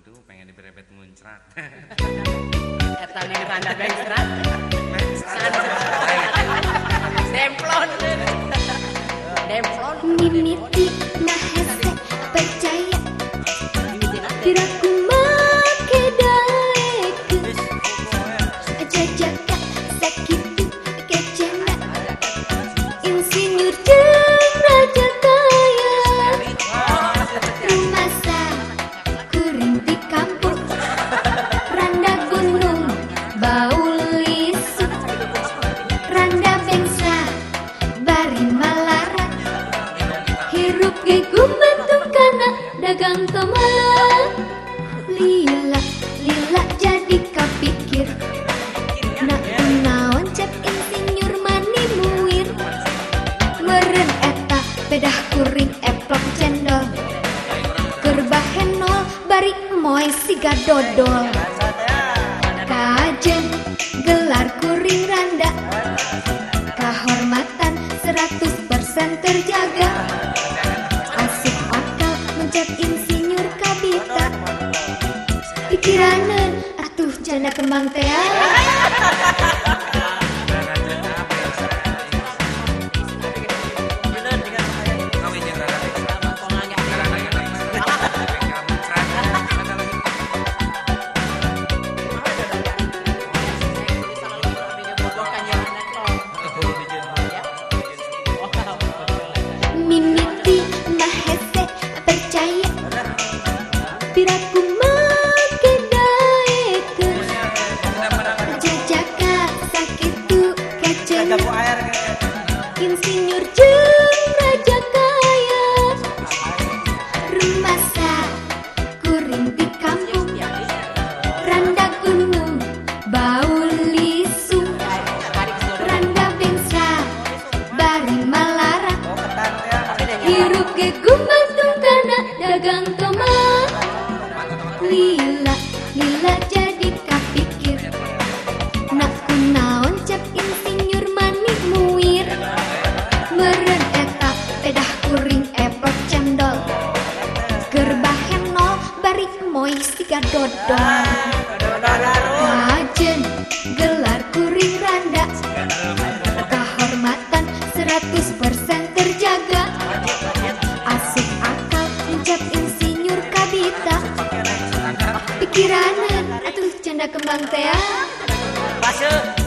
itu pengen diberebet muncrat. Eta nih randa bengsrat. Demplon. Demplon. Mimiti mahese percaya diraku make daekeun jajaka sakitu kecena insinyur jeung raja kaya rumasa kuring di kampung randa gunung bau lisut randa bengsa bari malarat hirup ge gumantung kana dagang tomat lila lila jadi kapikir nak naon cep insinyur mani muir meureun eta bedah kuring eplok cendol keur bahen nol bari moy siga dodol kajen gelar kuring randa kahormatan 100% terjaga asik akal mencet insinyur kabita pikiraneun atuh janda kembang teh mimiti mahese percaya piraku make daekeun jajaka sakitu kecena insinyur jeung raja kaya rumasa kuring di kampung randa gunung bau lisung randa bengsa bari malarat hirup ge gumantung kana dagang tomat lila lila jadi kapikir nak kunaon cep insinyur mani muir meureun eta pedah kuring epok cendol keur bahen nol bari moy siga dodol kajen gelar kuring randa kahormatan 100% terjaga asik akal mencap insinyur kabita pikiraneun atuh canda kembang teh Paseu